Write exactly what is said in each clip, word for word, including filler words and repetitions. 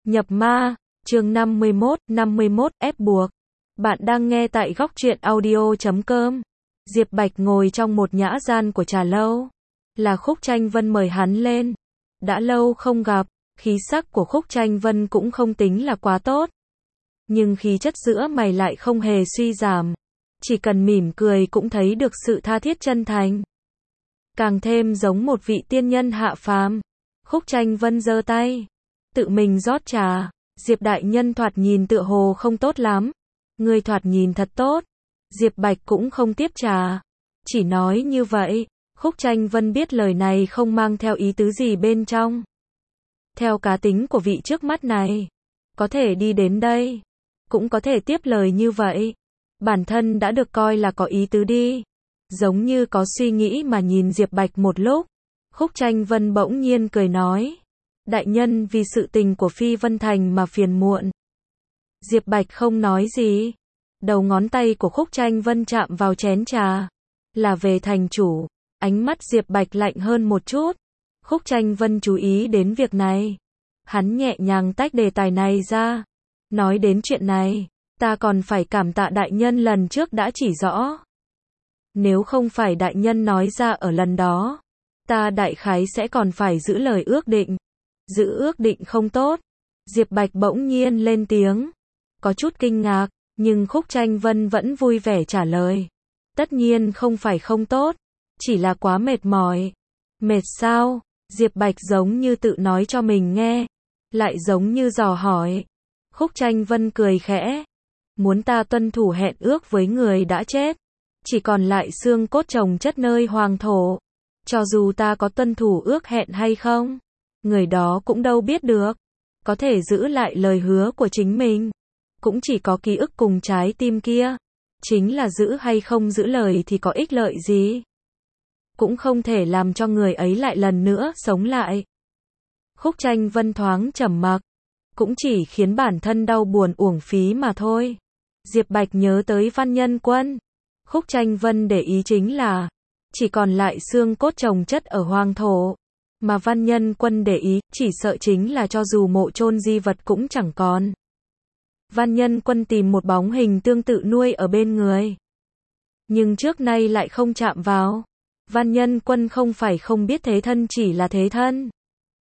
Nhập ma, chương năm mươi mốt, năm mươi mốt, ép buộc. Bạn đang nghe tại góc truyện audio chấm com. Diệp Bạch ngồi trong một nhã gian của trà lâu. Là Khúc Tranh Vân mời hắn lên. Đã lâu không gặp, khí sắc của Khúc Tranh Vân cũng không tính là quá tốt. Nhưng khí chất giữa mày lại không hề suy giảm. Chỉ cần mỉm cười cũng thấy được sự tha thiết chân thành. Càng thêm giống một vị tiên nhân hạ phàm. Khúc Tranh Vân giơ tay, tự mình rót trà. Diệp đại nhân thoạt nhìn tựa hồ không tốt lắm. Ngươi thoạt nhìn thật tốt. Diệp Bạch cũng không tiếp trà. Chỉ nói như vậy. Khúc Tranh Vân biết lời này không mang theo ý tứ gì bên trong. Theo cá tính của vị trước mắt này, có thể đi đến đây, cũng có thể tiếp lời như vậy. Bản thân đã được coi là có ý tứ đi. Giống như có suy nghĩ mà nhìn Diệp Bạch một lúc. Khúc Tranh Vân bỗng nhiên cười nói. Đại nhân vì sự tình của Phi Vân Thành mà phiền muộn. Diệp Bạch không nói gì. Đầu ngón tay của Khúc Tranh Vân chạm vào chén trà. Là về thành chủ. Ánh mắt Diệp Bạch lạnh hơn một chút. Khúc Tranh Vân chú ý đến việc này. Hắn nhẹ nhàng tách đề tài này ra. Nói đến chuyện này, ta còn phải cảm tạ đại nhân lần trước đã chỉ rõ. Nếu không phải đại nhân nói ra ở lần đó, ta đại khái sẽ còn phải giữ lời ước định. Giữ ước định không tốt. Diệp Bạch bỗng nhiên lên tiếng. Có chút kinh ngạc, nhưng Khúc Tranh Vân vẫn vui vẻ trả lời. Tất nhiên không phải không tốt, chỉ là quá mệt mỏi. Mệt sao? Diệp Bạch giống như tự nói cho mình nghe, lại giống như dò hỏi. Khúc Tranh Vân cười khẽ. Muốn ta tuân thủ hẹn ước với người đã chết, chỉ còn lại xương cốt chồng chất nơi hoàng thổ. Cho dù ta có tuân thủ ước hẹn hay không, người đó cũng đâu biết được. Có thể giữ lại lời hứa của chính mình, cũng chỉ có ký ức cùng trái tim kia. Chính là giữ hay không giữ lời thì có ích lợi gì. Cũng không thể làm cho người ấy lại lần nữa sống lại. Khúc Tranh Vân thoáng trầm mặc, cũng chỉ khiến bản thân đau buồn uổng phí mà thôi. Diệp Bạch nhớ tới Văn Nhân Quân. Khúc Tranh Vân để ý chính là chỉ còn lại xương cốt chồng chất ở hoàng thổ. Mà Văn Nhân Quân để ý chỉ sợ chính là cho dù mộ chôn di vật cũng chẳng còn. Văn Nhân Quân tìm một bóng hình tương tự nuôi ở bên người, nhưng trước nay lại không chạm vào. Văn Nhân Quân không phải không biết thế thân chỉ là thế thân.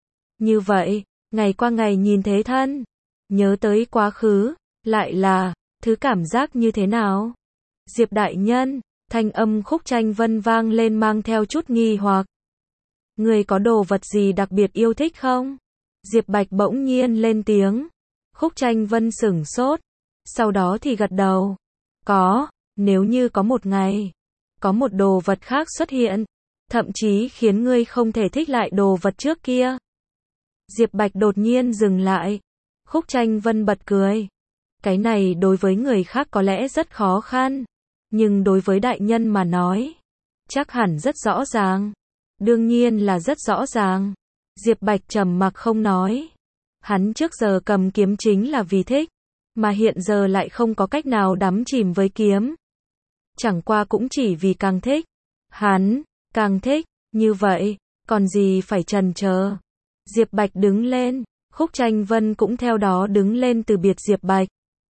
Như vậy, ngày qua ngày nhìn thế thân, nhớ tới quá khứ, lại là thứ cảm giác như thế nào? Diệp đại nhân, thanh âm Khúc Tranh Vân vang lên mang theo chút nghi hoặc. Người có đồ vật gì đặc biệt yêu thích không? Diệp Bạch bỗng nhiên lên tiếng. Khúc Tranh Vân sửng sốt, sau đó thì gật đầu. Có, nếu như có một ngày, có một đồ vật khác xuất hiện, thậm chí khiến ngươi không thể thích lại đồ vật trước kia. Diệp Bạch đột nhiên dừng lại. Khúc Tranh Vân bật cười. Cái này đối với người khác có lẽ rất khó khăn, nhưng đối với đại nhân mà nói, chắc hẳn rất rõ ràng. Đương nhiên là rất rõ ràng. Diệp Bạch trầm mặc không nói. Hắn trước giờ cầm kiếm chính là vì thích, mà hiện giờ lại không có cách nào đắm chìm với kiếm. Chẳng qua cũng chỉ vì càng thích. Hắn, càng thích, như vậy, còn gì phải chần chờ. Diệp Bạch đứng lên, Khúc Tranh Vân cũng theo đó đứng lên từ biệt Diệp Bạch.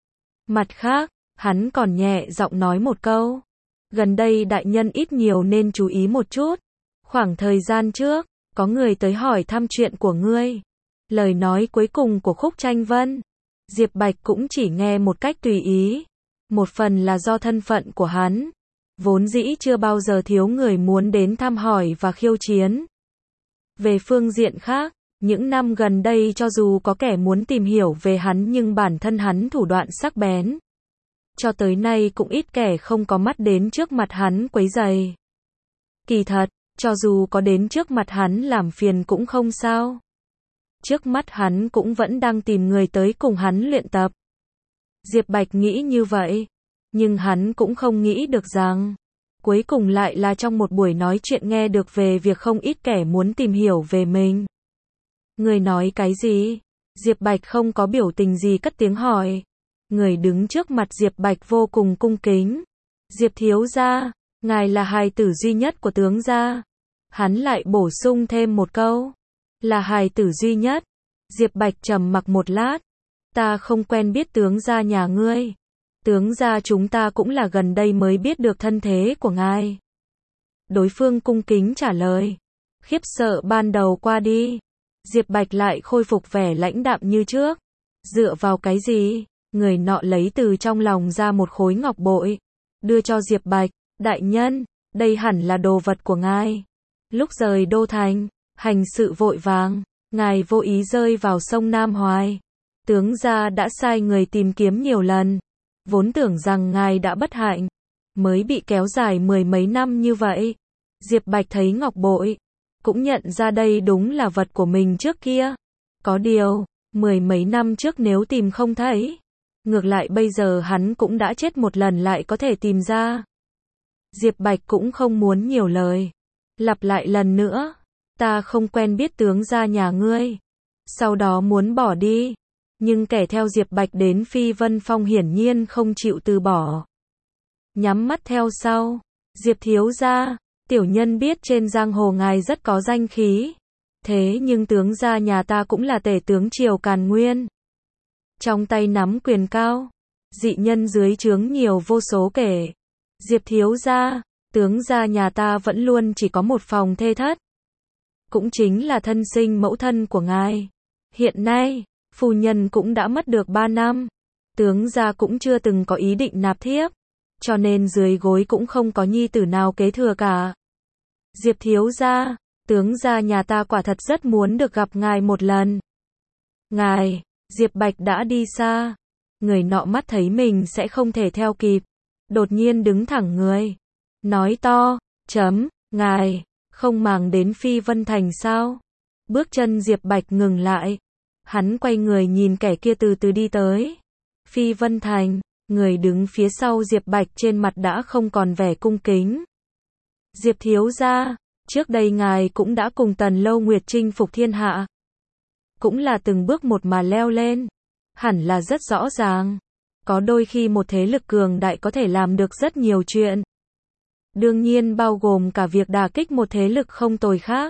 Mặt khác, hắn còn nhẹ giọng nói một câu. Gần đây đại nhân ít nhiều nên chú ý một chút. Khoảng thời gian trước, có người tới hỏi thăm chuyện của ngươi. Lời nói cuối cùng của Khúc Tranh Vân, Diệp Bạch cũng chỉ nghe một cách tùy ý. Một phần là do thân phận của hắn, vốn dĩ chưa bao giờ thiếu người muốn đến thăm hỏi và khiêu chiến. Về phương diện khác, những năm gần đây cho dù có kẻ muốn tìm hiểu về hắn nhưng bản thân hắn thủ đoạn sắc bén. Cho tới nay cũng ít kẻ không có mắt đến trước mặt hắn quấy rầy. Kỳ thật, cho dù có đến trước mặt hắn làm phiền cũng không sao. Trước mắt hắn cũng vẫn đang tìm người tới cùng hắn luyện tập. Diệp Bạch nghĩ như vậy, nhưng hắn cũng không nghĩ được rằng, cuối cùng lại là trong một buổi nói chuyện nghe được về việc không ít kẻ muốn tìm hiểu về mình. Người nói cái gì? Diệp Bạch không có biểu tình gì cất tiếng hỏi. Người đứng trước mặt Diệp Bạch vô cùng cung kính. Diệp thiếu gia, ngài là hài tử duy nhất của tướng gia. Hắn lại bổ sung thêm một câu. Là hài tử duy nhất. Diệp Bạch trầm mặc một lát. Ta không quen biết tướng gia nhà ngươi. Tướng gia chúng ta cũng là gần đây mới biết được thân thế của ngài. Đối phương cung kính trả lời. Khiếp sợ ban đầu qua đi. Diệp Bạch lại khôi phục vẻ lãnh đạm như trước. Dựa vào cái gì? Người nọ lấy từ trong lòng ra một khối ngọc bội. Đưa cho Diệp Bạch. Đại nhân, đây hẳn là đồ vật của ngài. Lúc rời đô thành, hành sự vội vàng, ngài vô ý rơi vào sông Nam Hoài. Tướng gia đã sai người tìm kiếm nhiều lần. Vốn tưởng rằng ngài đã bất hạnh, mới bị kéo dài mười mấy năm như vậy. Diệp Bạch thấy ngọc bội, cũng nhận ra đây đúng là vật của mình trước kia. Có điều, mười mấy năm trước nếu tìm không thấy, ngược lại bây giờ hắn cũng đã chết một lần lại có thể tìm ra. Diệp Bạch cũng không muốn nhiều lời. Lặp lại lần nữa, ta không quen biết tướng gia nhà ngươi. Sau đó muốn bỏ đi. Nhưng kẻ theo Diệp Bạch đến Phi Vân Phong hiển nhiên không chịu từ bỏ. Nhắm mắt theo sau. Diệp thiếu gia, tiểu nhân biết trên giang hồ ngài rất có danh khí. Thế nhưng tướng gia nhà ta cũng là tể tướng triều Càn Nguyên. Trong tay nắm quyền cao. Dị nhân dưới trướng nhiều vô số kể. Diệp thiếu gia, tướng gia nhà ta vẫn luôn chỉ có một phòng thê thất. Cũng chính là thân sinh mẫu thân của ngài. Hiện nay, phu nhân cũng đã mất được ba năm. Tướng gia cũng chưa từng có ý định nạp thiếp. Cho nên dưới gối cũng không có nhi tử nào kế thừa cả. Diệp thiếu gia, tướng gia nhà ta quả thật rất muốn được gặp ngài một lần. Ngài, Diệp Bạch đã đi xa. Người nọ mắt thấy mình sẽ không thể theo kịp. Đột nhiên đứng thẳng người. Nói to, chấm, ngài, không màng đến Phi Vân Thành sao? Bước chân Diệp Bạch ngừng lại. Hắn quay người nhìn kẻ kia từ từ đi tới. Phi Vân Thành, người đứng phía sau Diệp Bạch trên mặt đã không còn vẻ cung kính. Diệp thiếu gia, trước đây ngài cũng đã cùng Tần Lâu Nguyệt chinh phục thiên hạ. Cũng là từng bước một mà leo lên. Hẳn là rất rõ ràng. Có đôi khi một thế lực cường đại có thể làm được rất nhiều chuyện. Đương nhiên bao gồm cả việc đả kích một thế lực không tồi khác.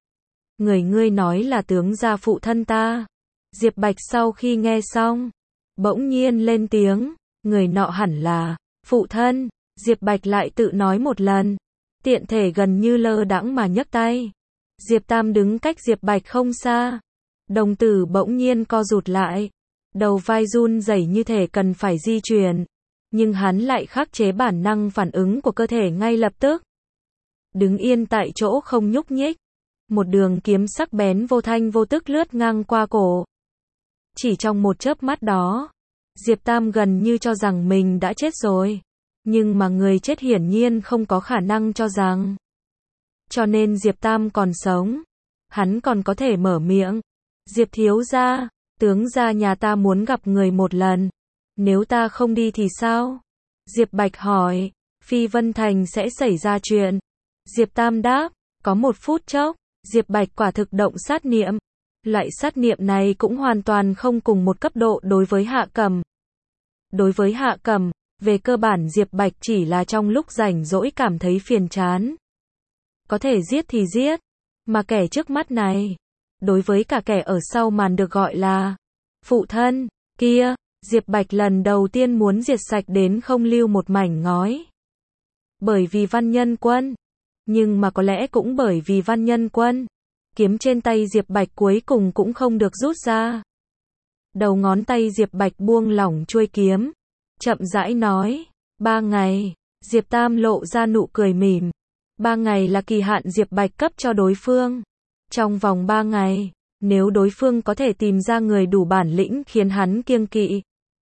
Người ngươi nói là tướng gia phụ thân ta. Diệp Bạch sau khi nghe xong, bỗng nhiên lên tiếng, người nọ hẳn là phụ thân. Diệp Bạch lại tự nói một lần, tiện thể gần như lơ đãng mà nhấc tay. Diệp Tam đứng cách Diệp Bạch không xa. Đồng tử bỗng nhiên co rụt lại, đầu vai run rẩy như thể cần phải di chuyển, nhưng hắn lại khắc chế bản năng phản ứng của cơ thể ngay lập tức. Đứng yên tại chỗ không nhúc nhích. Một đường kiếm sắc bén vô thanh vô tức lướt ngang qua cổ. Chỉ trong một chớp mắt đó, Diệp Tam gần như cho rằng mình đã chết rồi. Nhưng mà người chết hiển nhiên không có khả năng cho rằng. Cho nên Diệp Tam còn sống. Hắn còn có thể mở miệng. Diệp thiếu gia, tướng gia nhà ta muốn gặp người một lần. Nếu ta không đi thì sao? Diệp Bạch hỏi. Phi Vân Thành sẽ xảy ra chuyện. Diệp Tam đáp. Có một phút chốc, Diệp Bạch quả thực động sát niệm. Loại sát niệm này cũng hoàn toàn không cùng một cấp độ đối với Hạ Cẩm. Đối với Hạ Cẩm, về cơ bản Diệp Bạch chỉ là trong lúc rảnh rỗi cảm thấy phiền chán. Có thể giết thì giết. Mà kẻ trước mắt này, đối với cả kẻ ở sau màn được gọi là phụ thân, kia, Diệp Bạch lần đầu tiên muốn diệt sạch đến không lưu một mảnh ngói. Bởi vì Văn Nhân Quân. Nhưng mà có lẽ cũng bởi vì Văn Nhân Quân, kiếm trên tay Diệp Bạch cuối cùng cũng không được rút ra. Đầu ngón tay Diệp Bạch buông lỏng chuôi kiếm, chậm rãi nói, ba ngày. Diệp Tam lộ ra nụ cười mỉm. Ba ngày là kỳ hạn Diệp Bạch cấp cho đối phương. Trong vòng ba ngày, nếu đối phương có thể tìm ra người đủ bản lĩnh khiến hắn kiêng kỵ,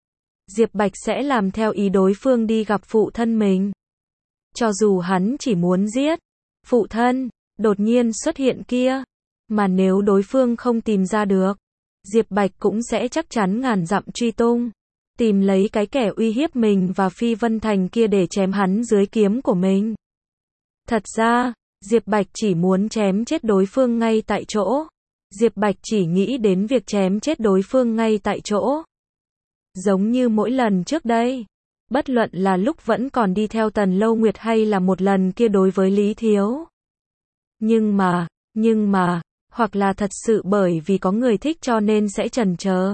Diệp Bạch sẽ làm theo ý đối phương đi gặp phụ thân mình. Cho dù hắn chỉ muốn giết phụ thân đột nhiên xuất hiện kia, mà nếu đối phương không tìm ra được, Diệp Bạch cũng sẽ chắc chắn ngàn dặm truy tung, tìm lấy cái kẻ uy hiếp mình và Phi Vân Thành kia để chém hắn dưới kiếm của mình. Thật ra, Diệp Bạch chỉ muốn chém chết đối phương ngay tại chỗ. Diệp Bạch chỉ nghĩ đến việc chém chết đối phương ngay tại chỗ. Giống như mỗi lần trước đây, bất luận là lúc vẫn còn đi theo Tần Lâu Nguyệt hay là một lần kia đối với Lý Thiếu. Nhưng mà, nhưng mà, hoặc là thật sự bởi vì có người thích cho nên sẽ chần chờ,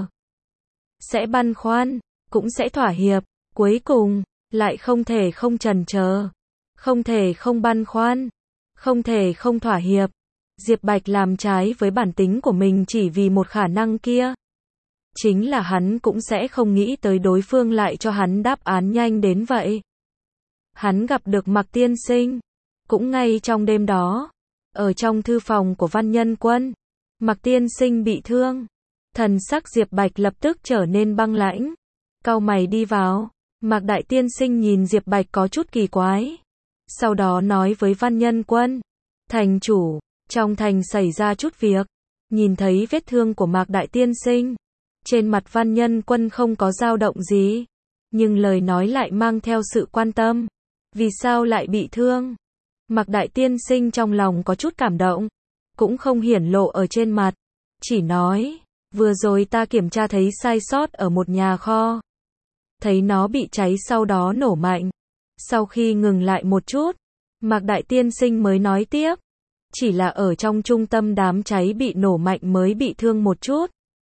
sẽ băn khoăn, cũng sẽ thỏa hiệp, cuối cùng, lại không thể không chần chờ, không thể không băn khoăn, không thể không thỏa hiệp. Diệp Bạch làm trái với bản tính của mình chỉ vì một khả năng kia. Chính là hắn cũng sẽ không nghĩ tới đối phương lại cho hắn đáp án nhanh đến vậy. Hắn gặp được Mạc Tiên Sinh, cũng ngay trong đêm đó, ở trong thư phòng của Văn Nhân Quân, Mạc Tiên Sinh bị thương. Thần sắc Diệp Bạch lập tức trở nên băng lãnh, cau mày đi vào. Mạc Đại Tiên Sinh nhìn Diệp Bạch có chút kỳ quái, sau đó nói với Văn Nhân Quân, thành chủ, trong thành xảy ra chút việc. Nhìn thấy vết thương của Mạc Đại Tiên Sinh, trên mặt Văn Nhân Quân không có dao động gì, nhưng lời nói lại mang theo sự quan tâm. Vì sao lại bị thương? Mạc Đại Tiên Sinh trong lòng có chút cảm động, cũng không hiển lộ ở trên mặt, chỉ nói, vừa rồi ta kiểm tra thấy sai sót ở một nhà kho, thấy nó bị cháy sau đó nổ mạnh. Sau khi ngừng lại một chút, Mạc Đại Tiên Sinh mới nói tiếp, chỉ là ở trong trung tâm đám cháy bị nổ mạnh mới bị thương một chút,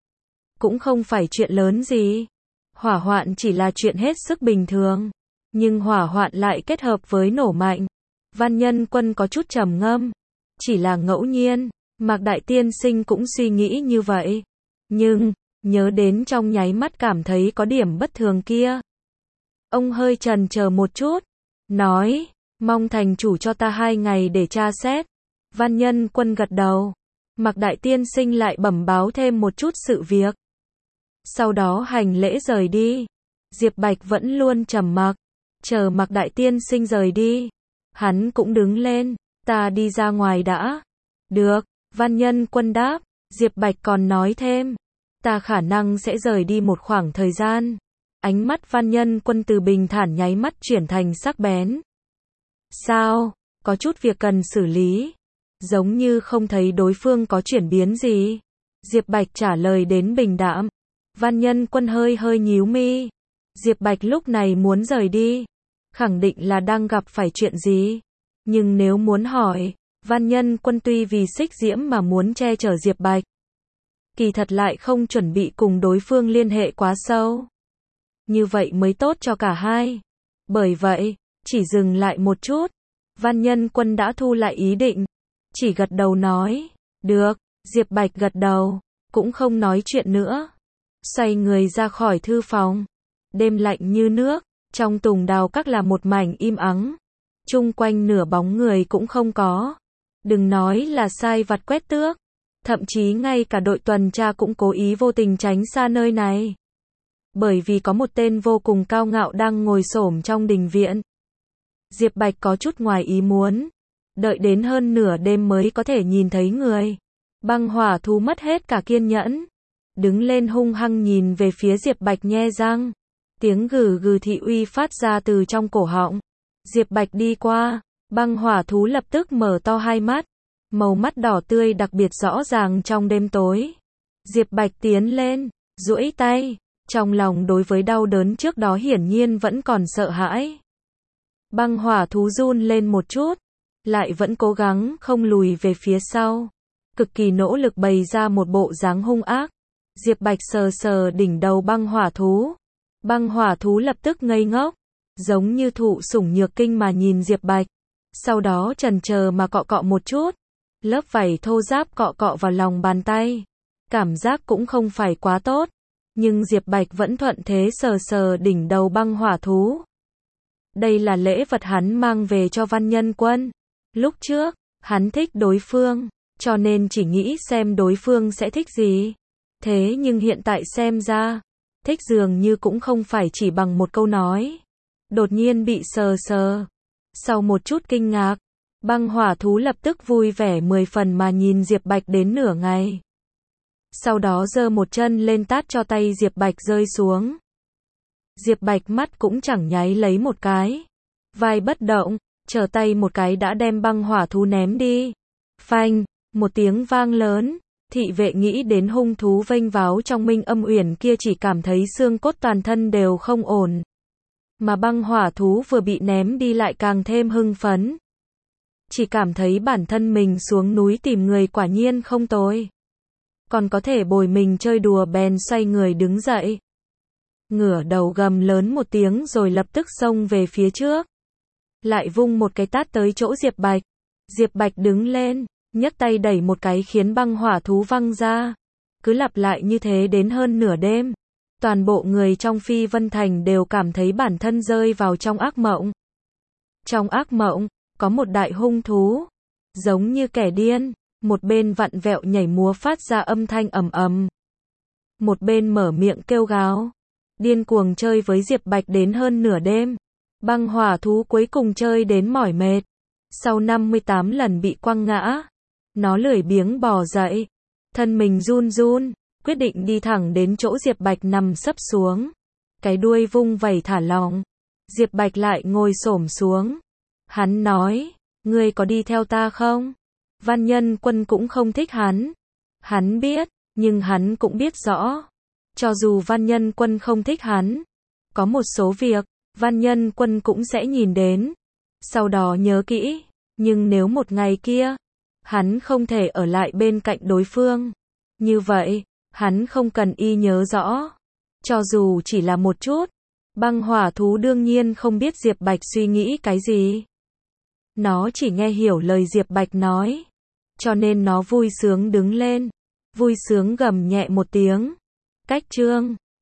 cũng không phải chuyện lớn gì. Hỏa hoạn chỉ là chuyện hết sức bình thường, nhưng hỏa hoạn lại kết hợp với nổ mạnh. Văn Nhân Quân có chút trầm ngâm, chỉ là ngẫu nhiên, Mạc Đại Tiên Sinh cũng suy nghĩ như vậy, nhưng nhớ đến trong nháy mắt cảm thấy có điểm bất thường kia. Ông hơi chần chờ một chút, nói, mong thành chủ cho ta hai ngày để tra xét. Văn Nhân Quân gật đầu. Mạc Đại Tiên Sinh lại bẩm báo thêm một chút sự việc, sau đó hành lễ rời đi. Diệp Bạch vẫn luôn trầm mặc, chờ Mạc Đại Tiên Sinh rời đi, hắn cũng đứng lên, ta đi ra ngoài đã. Được, Văn Nhân Quân đáp. Diệp Bạch còn nói thêm, ta khả năng sẽ rời đi một khoảng thời gian. Ánh mắt Văn Nhân Quân từ bình thản nháy mắt chuyển thành sắc bén. Sao, có chút việc cần xử lý? Giống như không thấy đối phương có chuyển biến gì. Diệp Bạch trả lời đến bình đạm. Văn Nhân Quân hơi hơi nhíu mi. Diệp Bạch lúc này muốn rời đi, khẳng định là đang gặp phải chuyện gì. Nhưng nếu muốn hỏi, Văn Nhân Quân tuy vì Xích Diễm mà muốn che chở Diệp Bạch, kỳ thật lại không chuẩn bị cùng đối phương liên hệ quá sâu. Như vậy mới tốt cho cả hai. Bởi vậy, chỉ dừng lại một chút, Văn Nhân Quân đã thu lại ý định, chỉ gật đầu nói, được. Diệp Bạch gật đầu, cũng không nói chuyện nữa, xoay người ra khỏi thư phòng. Đêm lạnh như nước, trong tùng đào các là một mảnh im ắng, chung quanh nửa bóng người cũng không có. Đừng nói là sai vặt quét tước, thậm chí ngay cả đội tuần tra cũng cố ý vô tình tránh xa nơi này. Bởi vì có một tên vô cùng cao ngạo đang ngồi xổm trong đình viện. Diệp Bạch có chút ngoài ý muốn, đợi đến hơn nửa đêm mới có thể nhìn thấy người. Băng hỏa thú mất hết cả kiên nhẫn, đứng lên hung hăng nhìn về phía Diệp Bạch nhe răng. Tiếng gừ gừ thị uy phát ra từ trong cổ họng. Diệp Bạch đi qua, băng hỏa thú lập tức mở to hai mắt, màu mắt đỏ tươi đặc biệt rõ ràng trong đêm tối. Diệp Bạch tiến lên, duỗi tay, trong lòng đối với đau đớn trước đó hiển nhiên vẫn còn sợ hãi. Băng hỏa thú run lên một chút, lại vẫn cố gắng không lùi về phía sau, cực kỳ nỗ lực bày ra một bộ dáng hung ác. Diệp Bạch sờ sờ đỉnh đầu băng hỏa thú. Băng hỏa thú lập tức ngây ngốc, giống như thụ sủng nhược kinh mà nhìn Diệp Bạch, sau đó chần chờ mà cọ cọ một chút, lớp vảy thô ráp cọ cọ vào lòng bàn tay. Cảm giác cũng không phải quá tốt, nhưng Diệp Bạch vẫn thuận thế sờ sờ đỉnh đầu băng hỏa thú. Đây là lễ vật hắn mang về cho Văn Nhân Quân. Lúc trước, hắn thích đối phương, cho nên chỉ nghĩ xem đối phương sẽ thích gì. Thế nhưng hiện tại xem ra, thích dường như cũng không phải chỉ bằng một câu nói. Đột nhiên bị sờ sờ. Sau một chút kinh ngạc, băng hỏa thú lập tức vui vẻ mười phần mà nhìn Diệp Bạch đến nửa ngày. Sau đó giơ một chân lên tát cho tay Diệp Bạch rơi xuống. Diệp Bạch mắt cũng chẳng nháy lấy một cái. Vai bất động, trở tay một cái đã đem băng hỏa thú ném đi. Phanh, một tiếng vang lớn. Thị vệ nghĩ đến hung thú vênh váo trong Minh Âm Uyển kia chỉ cảm thấy xương cốt toàn thân đều không ổn. Mà băng hỏa thú vừa bị ném đi lại càng thêm hưng phấn. chỉ cảm thấy bản thân mình xuống núi tìm người quả nhiên không tồi. Còn có thể bồi mình chơi đùa bèn xoay người đứng dậy. Ngửa đầu gầm lớn một tiếng rồi lập tức xông về phía trước. Lại vung một cái tát tới chỗ Diệp Bạch. Diệp Bạch đứng lên, nhấc tay đẩy một cái khiến băng hỏa thú văng ra. Cứ lặp lại như thế đến hơn nửa đêm. Toàn bộ người trong Phi Vân Thành đều cảm thấy bản thân rơi vào trong ác mộng. Trong ác mộng, có một đại hung thú, giống như kẻ điên, một bên vặn vẹo nhảy múa phát ra âm thanh ầm ầm. Một bên mở miệng kêu gào, điên cuồng chơi với Diệp Bạch đến hơn nửa đêm. Băng hỏa thú cuối cùng chơi đến mỏi mệt. Sau năm mươi tám lần bị quăng ngã, nó lười biếng bò dậy, thân mình run run, quyết định đi thẳng đến chỗ Diệp Bạch nằm sấp xuống. Cái đuôi vung vẩy thả lỏng. Diệp Bạch lại ngồi xổm xuống. Hắn nói, ngươi có đi theo ta không? Văn Nhân Quân cũng không thích hắn. Hắn biết, nhưng hắn cũng biết rõ. Cho dù Văn Nhân Quân không thích hắn, có một số việc, Văn Nhân Quân cũng sẽ nhìn đến. Sau đó nhớ kỹ, nhưng nếu một ngày kia, hắn không thể ở lại bên cạnh đối phương. Như vậy, hắn không cần y nhớ rõ. Cho dù chỉ là một chút. Băng hỏa thú đương nhiên không biết Diệp Bạch suy nghĩ cái gì. Nó chỉ nghe hiểu lời Diệp Bạch nói. Cho nên nó vui sướng đứng lên. Vui sướng gầm nhẹ một tiếng. Cách chương